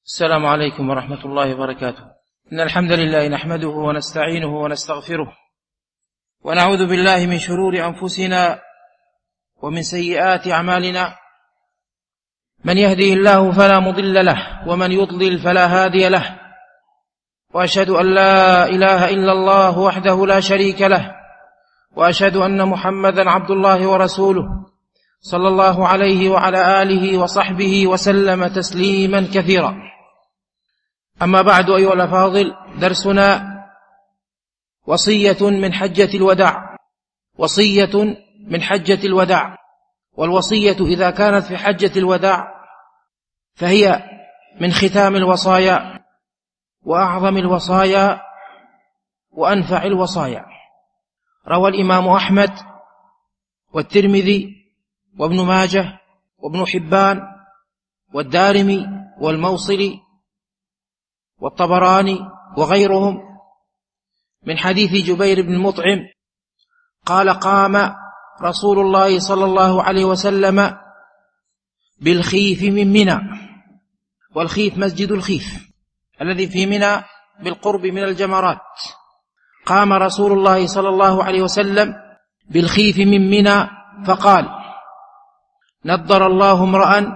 السلام عليكم ورحمة الله وبركاته. إن الحمد لله نحمده ونستعينه ونستغفره ونعوذ بالله من شرور أنفسنا ومن سيئات أعمالنا، من يهده الله فلا مضل له ومن يضلل فلا هادي له، وأشهد أن لا إله إلا الله وحده لا شريك له، وأشهد أن محمدا عبد الله ورسوله صلى الله عليه وعلى آله وصحبه وسلم تسليما كثيرا. أما بعد أيها الأفاضل، درسنا وصية من حجة الوداع. وصية من حجة الوداع، والوصية إذا كانت في حجة الوداع فهي من ختام الوصايا وأعظم الوصايا وأنفع الوصايا. روى الإمام أحمد والترمذي وابن ماجه وابن حبان والدارمي والموصلي والطبراني وغيرهم من حديث جبير بن مطعم قال: قام رسول الله صلى الله عليه وسلم بالخيف من منى. والخيف مسجد الخيف الذي في منى بالقرب من الجمرات. قام رسول الله صلى الله عليه وسلم بالخيف من منى فقال: نضر الله امرأ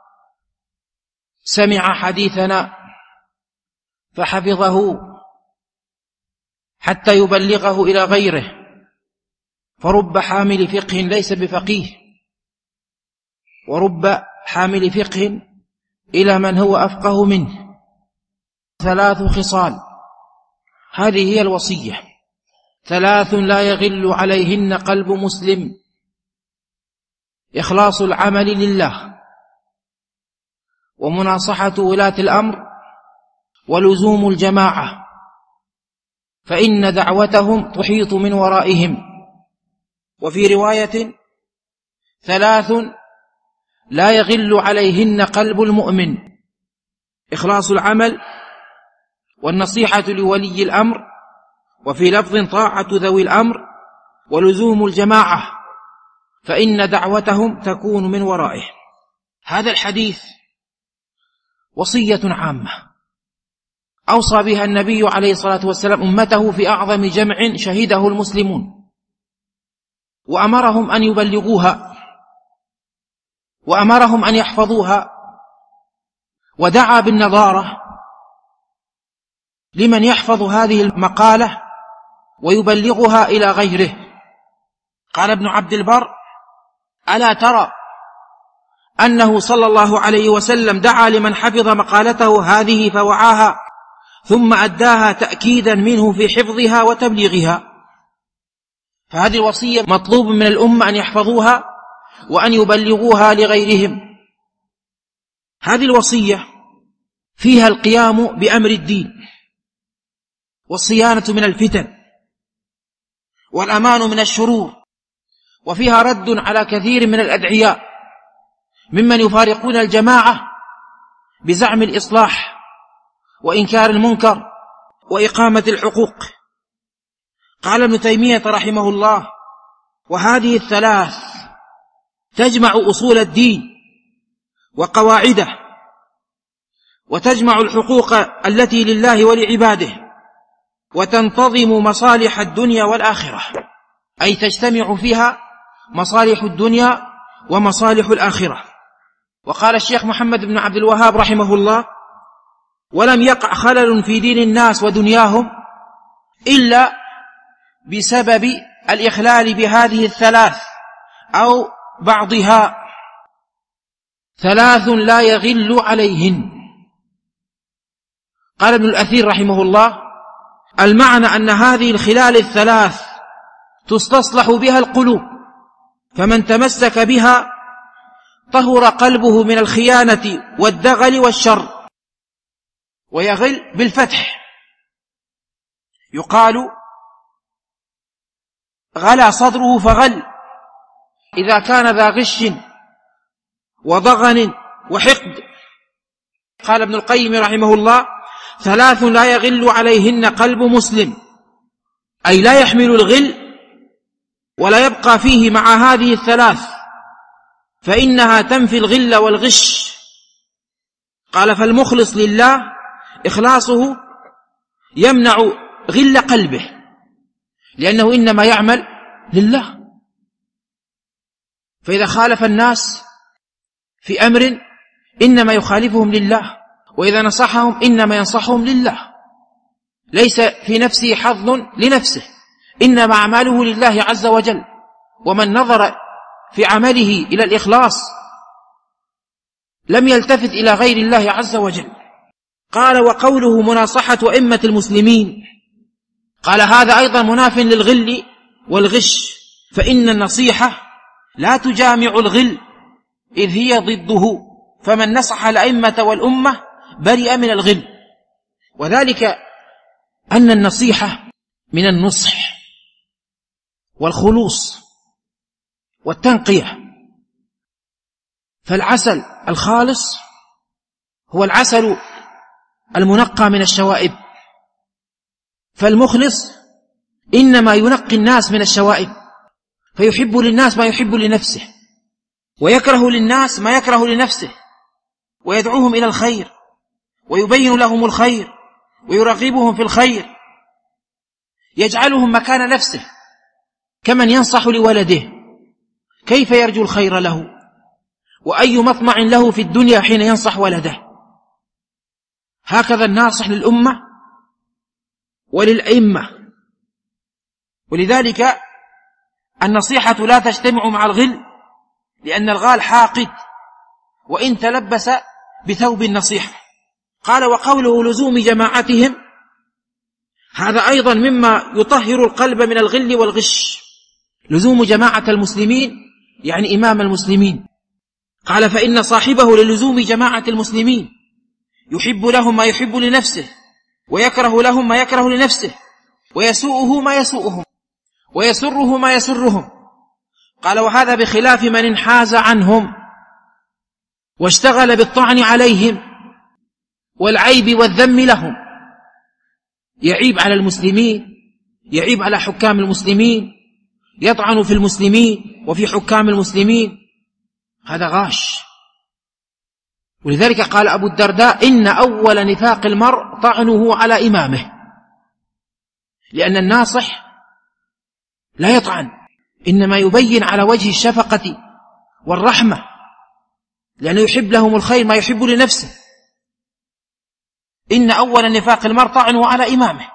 سمع حديثنا فحفظه حتى يبلغه إلى غيره، فرب حامل فقه ليس بفقيه، ورب حامل فقه إلى من هو أفقه منه. 3 خصال، هذه هي الوصية. 3 لا يغل عليهن قلب مسلم: إخلاص العمل لله، ومناصحة ولاة الأمر، ولزوم الجماعة، فإن دعوتهم تحيط من ورائهم. وفي رواية: 3 لا يغل عليهن قلب المؤمن: إخلاص العمل، والنصيحة لولي الأمر، وفي لفظ طاعة ذوي الأمر، ولزوم الجماعة، فإن دعوتهم تكون من ورائه. هذا الحديث وصية عامة أوصى بها النبي عليه الصلاة والسلام أمته في أعظم جمع شهده المسلمون، وأمرهم أن يبلغوها، وأمرهم أن يحفظوها، ودعا بالنظارة لمن يحفظ هذه المقالة ويبلغها إلى غيره. قال ابن عبد البر: ألا ترى أنه صلى الله عليه وسلم دعا لمن حفظ مقالته هذه فوعاها، ثم أداها تأكيدا منه في حفظها وتبليغها. فهذه الوصية مطلوب من الأمة أن يحفظوها وأن يبلغوها لغيرهم. هذه الوصية فيها القيام بأمر الدين، والصيانة من الفتن، والأمان من الشرور، وفيها رد على كثير من الأدعياء ممن يفارقون الجماعة بزعم الإصلاح وإنكار المنكر وإقامة الحقوق. قال ابن تيمية رحمه الله: وهذه 3 تجمع أصول الدين وقواعده، وتجمع الحقوق التي لله ولعباده، وتنتظم مصالح الدنيا والآخرة، أي تجتمع فيها مصالح الدنيا ومصالح الآخرة. وقال الشيخ محمد بن عبد الوهاب رحمه الله: ولم يقع خلل في دين الناس ودنياهم إلا بسبب الإخلال بهذه 3 أو بعضها. 3 لا يغل عليهن. قال ابن الأثير رحمه الله: المعنى أن هذه الخلال 3 تستصلح بها القلوب، فمن تمسك بها طهر قلبه من الخيانة والدغل والشر. ويغل بالفتح، يقال غلى صدره فغل، إذا كان ذا غش وضغن وحقد. قال ابن القيم رحمه الله: 3 لا يغل عليهن قلب مسلم، أي لا يحمل الغل ولا يبقى فيه مع هذه 3، فإنها تنفي الغل والغش. قال فالمخلص لله إخلاصه يمنع غل قلبه، لأنه إنما يعمل لله. فإذا خالف الناس في أمر إنما يخالفهم لله، وإذا نصحهم إنما ينصحهم لله، ليس في نفسه حظ لنفسه، إنما أعماله لله عز وجل. ومن نظر في عمله إلى الإخلاص لم يلتفت إلى غير الله عز وجل. قال وقوله مناصحة أئمة المسلمين، قال هذا أيضا مناف للغل والغش، فإن النصيحة لا تجامع الغل إذ هي ضده، فمن نصح الأئمة والأمة برئ من الغل. وذلك أن النصيحة من النصح والخلوص والتنقية. فالعسل الخالص هو العسل المنقى من الشوائب، فالمخلص إنما ينقي الناس من الشوائب، فيحب للناس ما يحب لنفسه، ويكره للناس ما يكره لنفسه، ويدعوهم إلى الخير، ويبين لهم الخير، ويرغبهم في الخير، يجعلهم مكان نفسه، كمن ينصح لولده كيف يرجو الخير له، وأي مطمع له في الدنيا حين ينصح ولده. هكذا الناصح للأمة وللأئمة. ولذلك النصيحة لا تجتمع مع الغل، لأن الغال حاقد وإن تلبس بثوب النصيحة. قال وقوله لزوم جماعتهم، هذا أيضا مما يطهر القلب من الغل والغش. لزوم جماعة المسلمين يعني إمام المسلمين. قال فإن صاحبه للزوم جماعة المسلمين يحب لهم ما يحب لنفسه، ويكره لهم ما يكره لنفسه، ويسوءه ما يسوءهم، ويسره ما يسرهم. قال وهذا بخلاف من انحاز عنهم واشتغل بالطعن عليهم والعيب والذم لهم. يعيب على المسلمين، يعيب على حكام المسلمين، يطعن في المسلمين وفي حكام المسلمين، هذا غاش. ولذلك قال أبو الدرداء إن أول نفاق المرء طعنه على إمامه، لأن الناصح لا يطعن، إنما يبين على وجه الشفقة والرحمة، لأنه يحب لهم الخير ما يحب لنفسه. إن أول نفاق المرء طعنه على إمامه،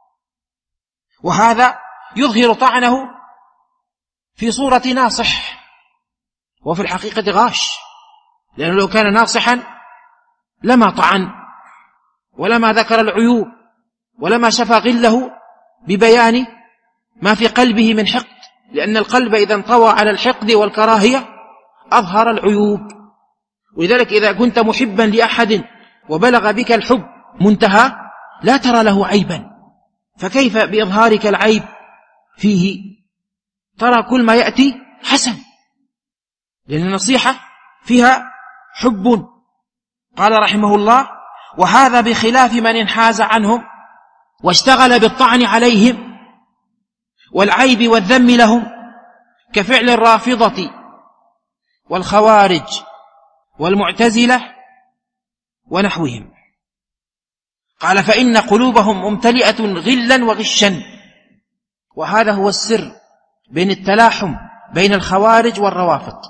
وهذا يظهر طعنه في صورة ناصح، وفي الحقيقة غاش، لأنه لو كان ناصحا لما طعن ولما ذكر العيوب ولما شفى غله ببيان ما في قلبه من حقد، لأن القلب إذا انطوى على الحقد والكراهية أظهر العيوب. ولذلك إذا كنت محبا لأحد وبلغ بك الحب منتهى لا ترى له عيبا، فكيف بإظهارك العيب فيه؟ ترى كل ما يأتي حسن، لأن النصيحة فيها حب. قال رحمه الله وهذا بخلاف من انحاز عنهم واشتغل بالطعن عليهم والعيب والذم لهم، كفعل الرافضة والخوارج والمعتزلة ونحوهم. قال فإن قلوبهم ممتلئة غلا وغشا، وهذا هو السر بين التلاحم بين الخوارج والروافض،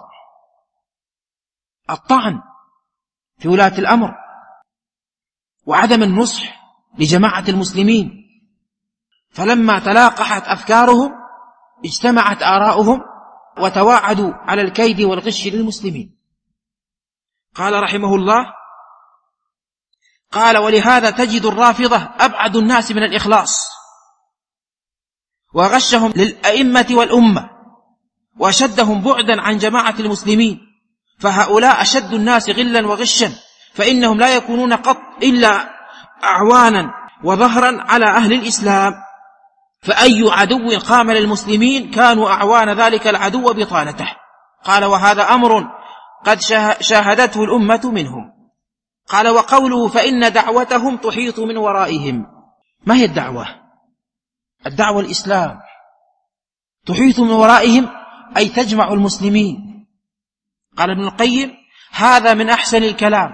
الطعن في ولاة الأمر وعدم النصح لجماعة المسلمين. فلما تلاقحت أفكارهم اجتمعت آراؤهم وتواعدوا على الكيد والغش للمسلمين. قال رحمه الله قال ولهذا تجد الرافضة أبعد الناس من الإخلاص، وغشهم للأئمة والأمة، وأشدهم بعدا عن جماعة المسلمين. فهؤلاء أشد الناس غلا وغشا، فإنهم لا يكونون قط إلا أعوانا وظهرا على أهل الإسلام، فأي عدو قام للمسلمين كانوا أعوان ذلك العدو بطانته. قال وهذا أمر قد شاهدته الأمة منهم. قال وقوله فإن دعوتهم تحيط من ورائهم. ما هي الدعوة؟ الدعوة الإسلام، تحيط من ورائهم أي تجمع المسلمين. قال ابن القيم هذا من أحسن الكلام،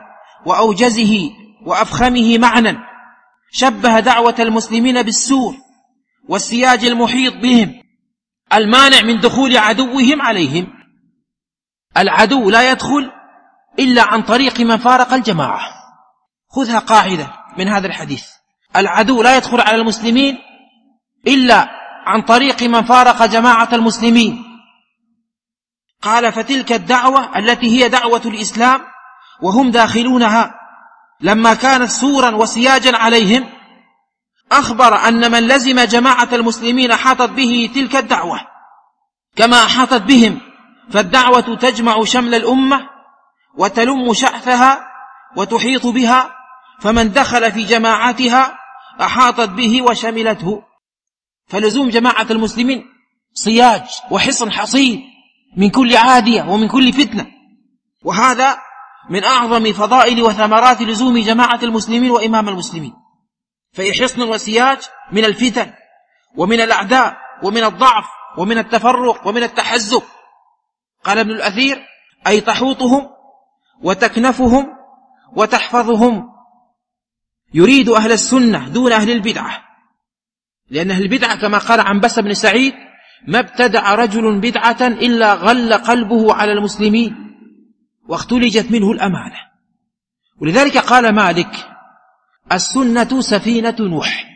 وأوجزه وأفخمه معنى، شبه دعوة المسلمين بالسور والسياج المحيط بهم المانع من دخول عدوهم عليهم. العدو لا يدخل إلا عن طريق من فارق الجماعة. خذها قاعدة من هذا الحديث: العدو لا يدخل على المسلمين إلا عن طريق من فارق جماعة المسلمين. قال: فتلك الدعوة التي هي دعوة الإسلام وهم داخلونها لما كانت سورا وسياجا عليهم، أخبر أن من لزم جماعة المسلمين أحاطت به تلك الدعوة كما أحاطت بهم، فالدعوة تجمع شمل الأمة وتلم شأثها وتحيط بها، فمن دخل في جماعتها أحاطت به وشملته. فلزوم جماعة المسلمين صياج وحصن حصين من كل عادية ومن كل فتنة، وهذا من أعظم فضائل وثمرات لزوم جماعة المسلمين وإمام المسلمين، فهي حصن وسياج من الفتن ومن الأعداء ومن الضعف ومن التفرق ومن التحزب. قال ابن الأثير: أي تحوطهم وتكنفهم وتحفظهم. يريد أهل السنة دون أهل البدعة، لأن أهل البدعة كما قال عنبس بن سعيد: ما ابتدع رجل بدعة إلا غل قلبه على المسلمين واختلجت منه الأمانة. ولذلك قال مالك: السنة سفينة نوح.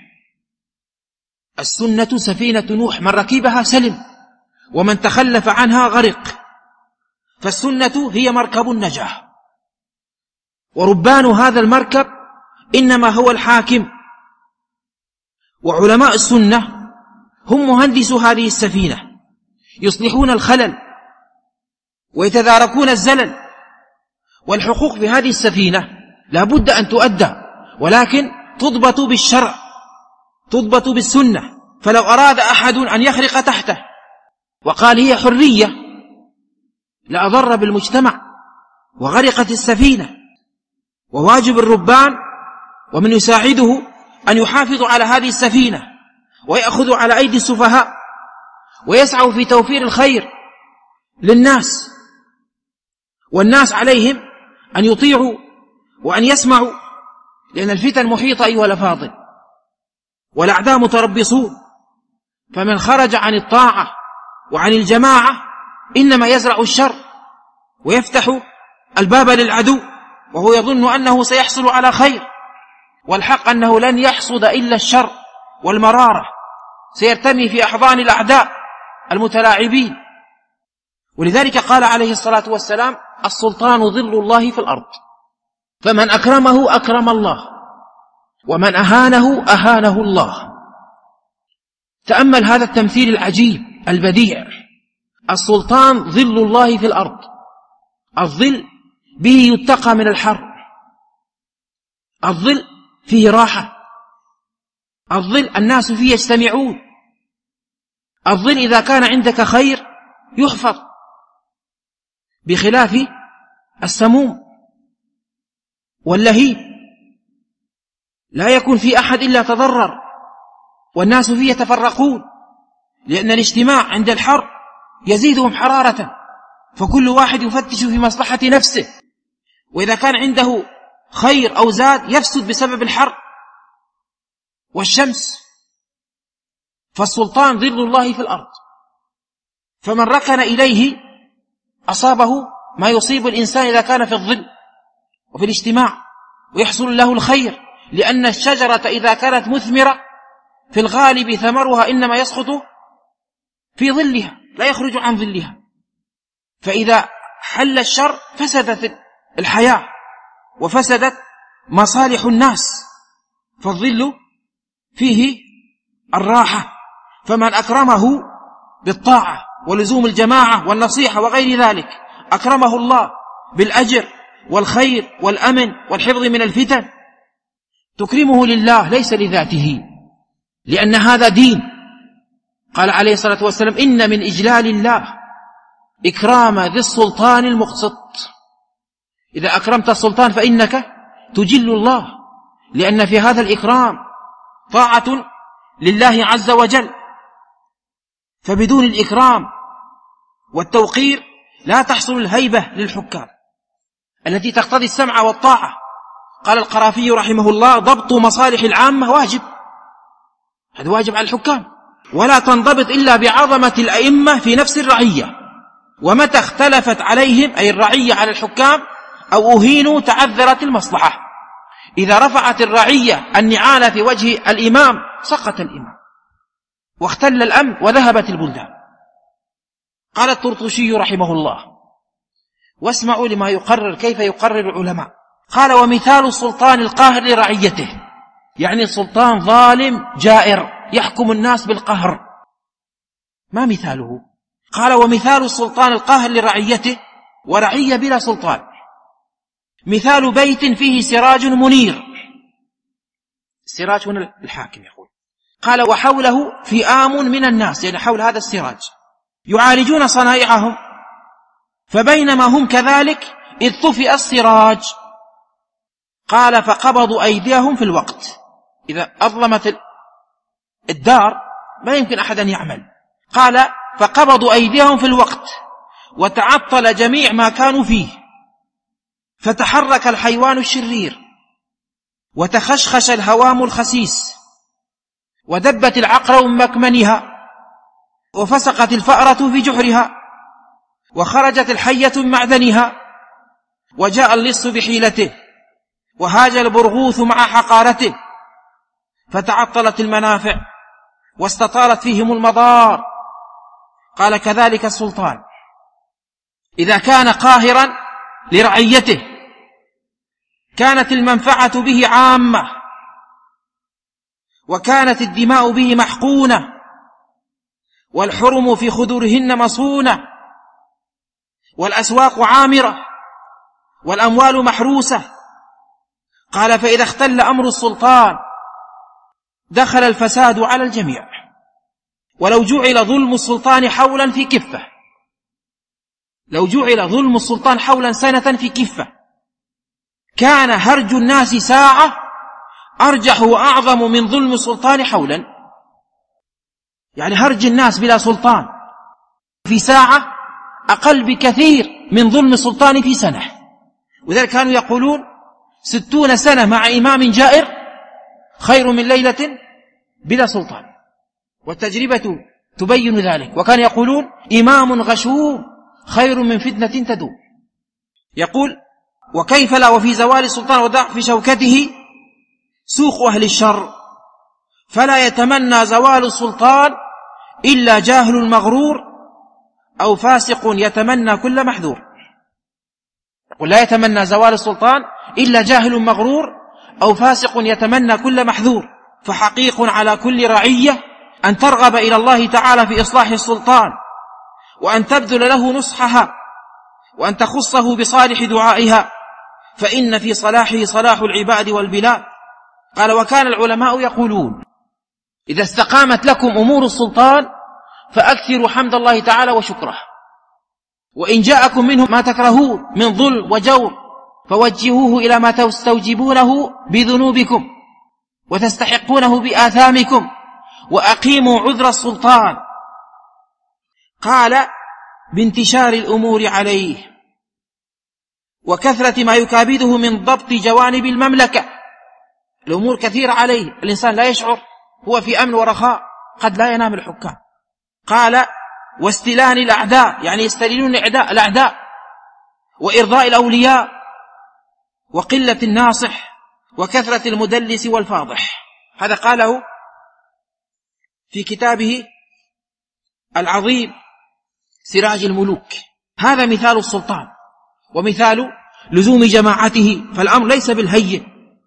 السنة سفينة نوح، من ركبها سلم ومن تخلف عنها غرق. فالسنة هي مركب النجاة، وربان هذا المركب إنما هو الحاكم، وعلماء السنة هم مهندسو هذه السفينة، يصلحون الخلل ويتداركون الزلل. والحقوق في هذه السفينة لا بد أن تؤدى، ولكن تضبط بالشرع، تضبط بالسنة. فلو أراد أحد أن يخرق تحته وقال هي حرية لأضر بالمجتمع وغرقت السفينة. وواجب الربان ومن يساعده أن يحافظوا على هذه السفينة ويأخذوا على أيدي السفهاء ويسعوا في توفير الخير للناس، والناس عليهم أن يطيعوا وأن يسمعوا، لأن الفتن محيطة أيها الأفاضل، والأعداء متربصون. فمن خرج عن الطاعة وعن الجماعة إنما يزرع الشر ويفتح الباب للعدو، وهو يظن أنه سيحصل على خير، والحق أنه لن يحصد إلا الشر والمرارة، سيرتمي في أحضان الأعداء المتلاعبين. ولذلك قال عليه الصلاة والسلام: السلطان ظل الله في الأرض، فمن أكرمه أكرم الله، ومن أهانه أهانه الله. تأمل هذا التمثيل العجيب البديع: السلطان ظل الله في الأرض، الظل به يتقى من الحر، الظل فيه راحة، الظل الناس فيه يجتمعون، الظل إذا كان عندك خير يحفظ، بخلاف السموم واللهيب لا يكون في أحد إلا تضرر، والناس فيه يتفرقون، لأن الاجتماع عند الحر يزيدهم حرارة، فكل واحد يفتش في مصلحة نفسه، وإذا كان عنده خير أو زاد يفسد بسبب الحر والشمس. فالسلطان ظل الله في الأرض، فمن ركن إليه أصابه ما يصيب الإنسان إذا كان في الظل وفي الاجتماع، ويحصل له الخير، لأن الشجرة إذا كانت مثمرة في الغالب ثمرها إنما يسقط في ظلها، لا يخرج عن ظلها. فإذا حل الشر فسدت الحياة وفسدت مصالح الناس، فالظل فيه الراحة. فمن أكرمه بالطاعة ولزوم الجماعة والنصيحة وغير ذلك أكرمه الله بالأجر والخير والأمن والحفظ من الفتن. تكرمه لله ليس لذاته، لأن هذا دين. قال عليه الصلاة والسلام: إن من إجلال الله إكرام ذي السلطان المقسط. إذا أكرمت السلطان فإنك تجل الله، لأن في هذا الإكرام طاعة لله عز وجل. فبدون الإكرام والتوقير لا تحصل الهيبة للحكام التي تقتضي السمع والطاعة، قال القرافي رحمه الله: ضبط مصالح العامة واجب، هذا واجب على الحكام، ولا تنضبط إلا بعظمة الأئمة في نفس الرعية، ومتى اختلفت عليهم أي الرعية على الحكام أو أهينوا تعذرت المصلحة. إذا رفعت الرعية النعال في وجه الإمام سقط الإمام واختل الأمن وذهبت البلدان. قال الطرطوشي رحمه الله: واسمعوا لما يقرر، كيف يقرر العلماء. قال: ومثال السلطان القاهر لرعيته، يعني سلطان ظالم جائر يحكم الناس بالقهر، ما مثاله؟ قال: ومثال السلطان القاهر لرعيته ورعية بلا سلطان مثال بيت فيه سراج منير. السراج هنا الحاكم يقول. قال: وحوله فئام من الناس، يعني حول هذا السراج يعالجون صنائعهم، فبينما هم كذلك إذ طفئ السراج. قال: فقبضوا أيديهم في الوقت، إذا أظلمت الدار ما يمكن أحد أن يعمل. قال: فقبضوا أيديهم في الوقت وتعطل جميع ما كانوا فيه، فتحرك الحيوان الشرير وتخشخش الهوام الخسيس ودبت العقرب من مكمنها وفسقت الفأرة في جحرها وخرجت الحية من معدنها وجاء اللص بحيلته وهاج البرغوث مع حقارته، فتعطلت المنافع واستطالت فيهم المضار. قال: كذلك السلطان إذا كان قاهرا لرعيته كانت المنفعة به عامة، وكانت الدماء به محقونة، والحرم في خدورهن مصونة، والأسواق عامرة، والأموال محروسة. قال: فإذا اختل أمر السلطان دخل الفساد على الجميع، ولو جعل ظلم السلطان حولا في كفة، لو جعل ظلم السلطان حولا سنة في كفة كان هرج الناس ساعة أرجح وأعظم من ظلم السلطان حولا. يعني هرج الناس بلا سلطان في ساعة أقل بكثير من ظلم السلطان في سنة. وذلك كانوا يقولون 60 سنة مع إمام جائر خير من ليلة بلا سلطان، والتجربة تبين ذلك. وكان يقولون إمام غشوم خير من فتنة تدوم. يقول: وكيف لا وفي زوال السلطان وضعف شوكته سوق أهل الشر، فلا يتمنى زوال السلطان إلا جاهل مغرور أو فاسق يتمنى كل محذور. يقول: لا يتمنى زوال السلطان إلا جاهل مغرور أو فاسق يتمنى كل محذور. فحقيق على كل رعية أن ترغب إلى الله تعالى في إصلاح السلطان، وأن تبذل له نصحها، وأن تخصه بصالح دعائها، فإن في صلاحه صلاح العباد والبلاد. قال: وكان العلماء يقولون: إذا استقامت لكم أمور السلطان فأكثروا حمد الله تعالى وشكره، وإن جاءكم منه ما تكرهون من ظلم وجور فوجهوه إلى ما تستوجبونه بذنوبكم وتستحقونه بآثامكم، وأقيموا عذر السلطان. قال: بانتشار الأمور عليه وكثرة ما يكابده من ضبط جوانب المملكة. الأمور كثيرة عليه، الإنسان لا يشعر، هو في أمن ورخاء، قد لا ينام الحكام. قال: واستلان الأعداء، يعني يستلينون الأعداء، وإرضاء الأولياء، وقلة الناصح، وكثرة المدلس والفاضح. هذا قاله في كتابه العظيم سراج الملوك. هذا مثال السلطان ومثال لزوم جماعته، فالأمر ليس بالهين،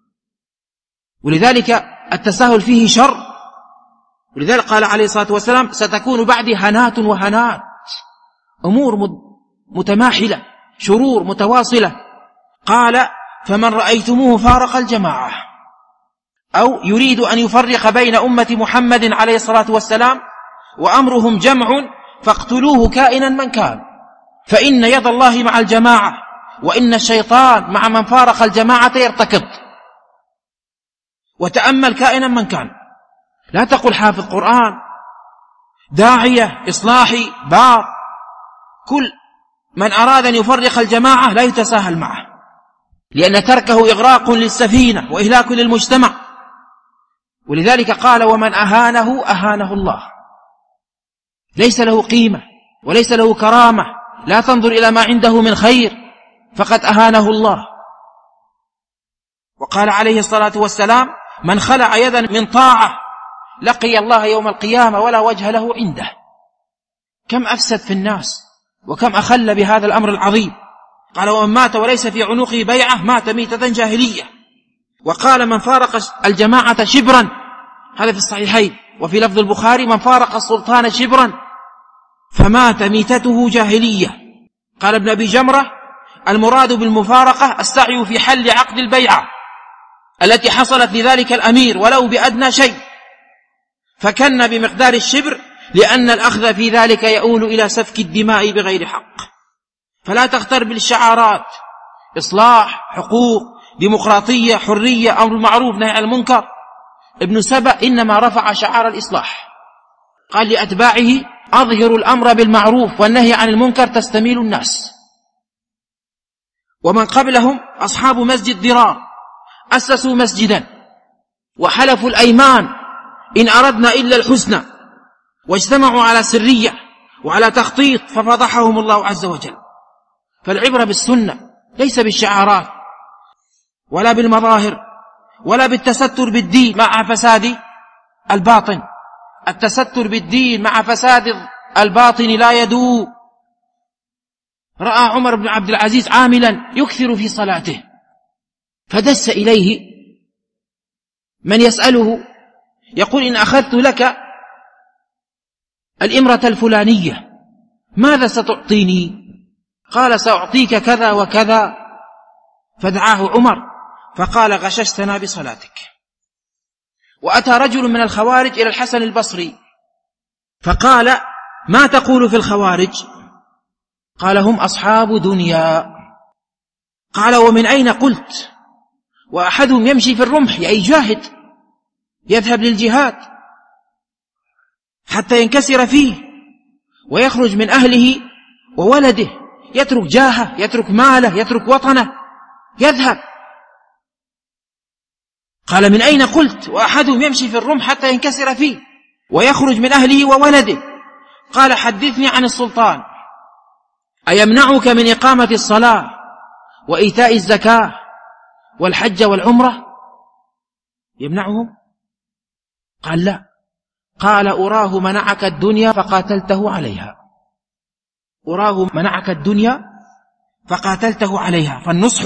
ولذلك التساهل فيه شر. ولذلك قال عليه الصلاة والسلام: ستكون بعدي هنات وهنات، أمور متماحلة، شرور متواصلة. قال: فمن رأيتموه فارق الجماعة أو يريد أن يفرق بين أمة محمد عليه الصلاة والسلام وأمرهم جمع فاقتلوه كائنا من كان، فإن يد الله مع الجماعة، وإن الشيطان مع من فارق الجماعة يرتكض. وتأمل كائنا من كان، لا تقل حافظ قرآن، داعية إصلاحي بار، كل من أراد أن يفرق الجماعة لا يتساهل معه، لأن تركه إغراق للسفينة وإهلاك للمجتمع. ولذلك قال: ومن أهانه أهانه الله. ليس له قيمة وليس له كرامة، لا تنظر إلى ما عنده من خير، فقد أهانه الله. وقال عليه الصلاة والسلام: من خلع يدا من طاعة لقي الله يوم القيامة ولا وجه له عنده. كم أفسد في الناس وكم أخل بهذا الأمر العظيم. قال: ومن مات وليس في عنقه بيعة مات ميتة جاهلية. وقال: من فارق الجماعة شبرا، هذا في الصحيحين. وفي لفظ البخاري: من فارق السلطان شبرا فمات ميتته جاهلية. قال ابن أبي جمرة: المراد بالمفارقة السعي في حل عقد البيعة التي حصلت لذلك الأمير ولو بأدنى شيء، فكن بمقدار الشبر، لأن الأخذ في ذلك يؤول إلى سفك الدماء بغير حق. فلا تغتر بالشعارات: إصلاح، حقوق، ديمقراطية، حرية، أمر بالمعروف، نهي عن المنكر. ابن سبأ إنما رفع شعار الإصلاح، قال لأتباعه: أظهروا الأمر بالمعروف والنهي عن المنكر تستميل الناس. ومن قبلهم أصحاب مسجد ضرار أسسوا مسجدا وحلفوا الأيمان إن أردنا إلا الحسنى، واجتمعوا على سرية وعلى تخطيط ففضحهم الله عز وجل. فالعبرة بالسنة ليس بالشعارات ولا بالمظاهر ولا بالتستر بالدين مع فساد الباطن. التستر بالدين مع فساد الباطن لا يدوم. رأى عمر بن عبد العزيز عاملا يكثر في صلاته، فدس إليه من يسأله يقول: إن أخذت لك الإمرة الفلانية ماذا ستعطيني؟ قال: سأعطيك كذا وكذا. فدعاه عمر فقال: غششتنا بصلاتك. وأتى رجل من الخوارج إلى الحسن البصري فقال: ما تقول في الخوارج؟ قال: هم أصحاب دنيا. قال: ومن أين قلت؟ وأحدهم يمشي في الرمح، أي جاهد يذهب للجهاد حتى ينكسر فيه ويخرج من أهله وولده، يترك جاهه، يترك ماله، يترك وطنه، يذهب. قال: من أين قلت؟ وأحدهم يمشي في الرمح حتى ينكسر فيه ويخرج من أهله وولده. قال: حدثني عن السلطان، أيمنعك من إقامة الصلاة وإيتاء الزكاة والحج والعمرة؟ يمنعهم؟ قال: لا. قال: أراه منعك الدنيا فقاتلته عليها. أراه منعك الدنيا فقاتلته عليها. فالنصح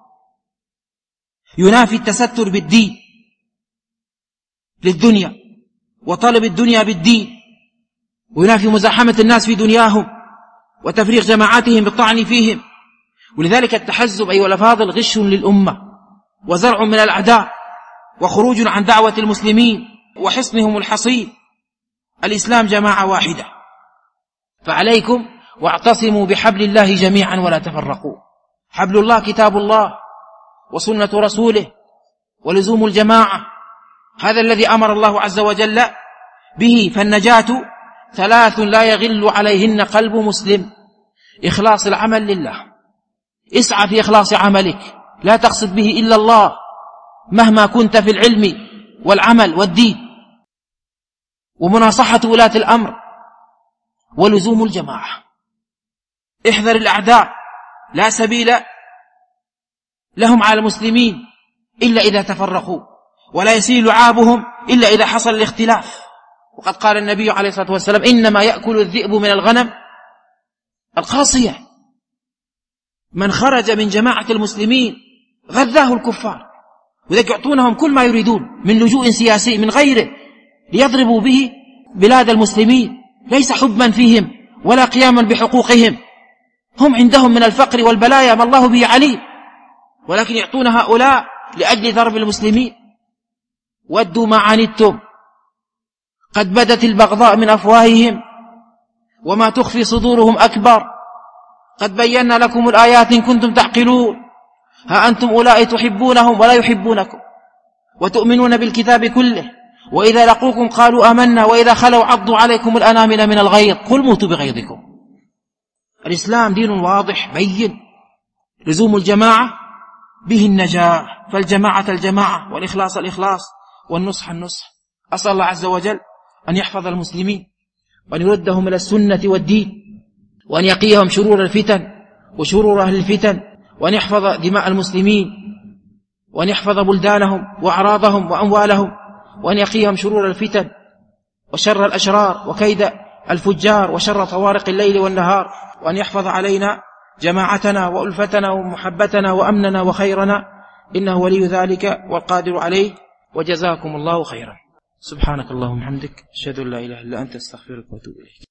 ينافي التستر بالدين للدنيا وطلب الدنيا بالدين، وينافي مزاحمة الناس في دنياهم وتفريغ جماعاتهم بالطعن فيهم. ولذلك التحزب أيها الأفاضل غش للأمة وزرع من الأعداء وخروج عن دعوة المسلمين وحصنهم الحصين. الإسلام جماعة واحدة، فعليكم واعتصموا بحبل الله جميعا ولا تفرقوا. حبل الله كتاب الله وسنة رسوله ولزوم الجماعة، هذا الذي أمر الله عز وجل به. فالنجاة ثلاث لا يغل عليهن قلب مسلم: إخلاص العمل لله، اسعى في إخلاص عملك، لا تقصد به إلا الله مهما كنت في العلم والعمل والدين، ومناصحة ولاة الأمر، ولزوم الجماعة. احذر الأعداء، لا سبيل لهم على المسلمين إلا إذا تفرقوا، ولا يسيل لعابهم إلا إذا حصل الاختلاف. وقد قال النبي عليه الصلاة والسلام: إنما يأكل الذئب من الغنم القاصية. من خرج من جماعة المسلمين غذاه الكفار، وذلك يعطونهم كل ما يريدون من لجوء سياسي من غيره ليضربوا به بلاد المسلمين، ليس حبا فيهم ولا قياما بحقوقهم. هم عندهم من الفقر والبلايا ما الله به عليم، ولكن يعطون هؤلاء لأجل ضرب المسلمين. ودوا ما عنتم قد بدت البغضاء من أفواههم وما تخفي صدورهم أكبر، قد بينا لكم الآيات إن كنتم تعقلون. ها أنتم أولئك تحبونهم ولا يحبونكم، وتؤمنون بالكتاب كله، وإذا لقوكم قالوا آمنا، وإذا خلوا عضوا عليكم الأنامل من الغيظ قل موتوا بغيظكم. الإسلام دين واضح بين، لزوم الجماعة به النجاة، فالجماعة الجماعة، والإخلاص الإخلاص، والنصح النصح. أسأل الله عز وجل أن يحفظ المسلمين، وأن يردهم إلى السنة والدين، وأن يقيهم شرور الفتن وشرور أهل الفتن، وأن يحفظ دماء المسلمين، وأن يحفظ بلدانهم وأعراضهم وأموالهم، وأن يقيهم شرور الفتن وشر الأشرار وكيد الفجار وشر طوارق الليل والنهار، وأن يحفظ علينا جماعتنا وألفتنا ومحبتنا وأمننا وخيرنا، إنه ولي ذلك والقادر عليه. وجزاكم الله خيرا. سبحانك اللهم وبحمدك، أشهد أن لا إله إلا أنت، أستغفرك وأتوب إليك.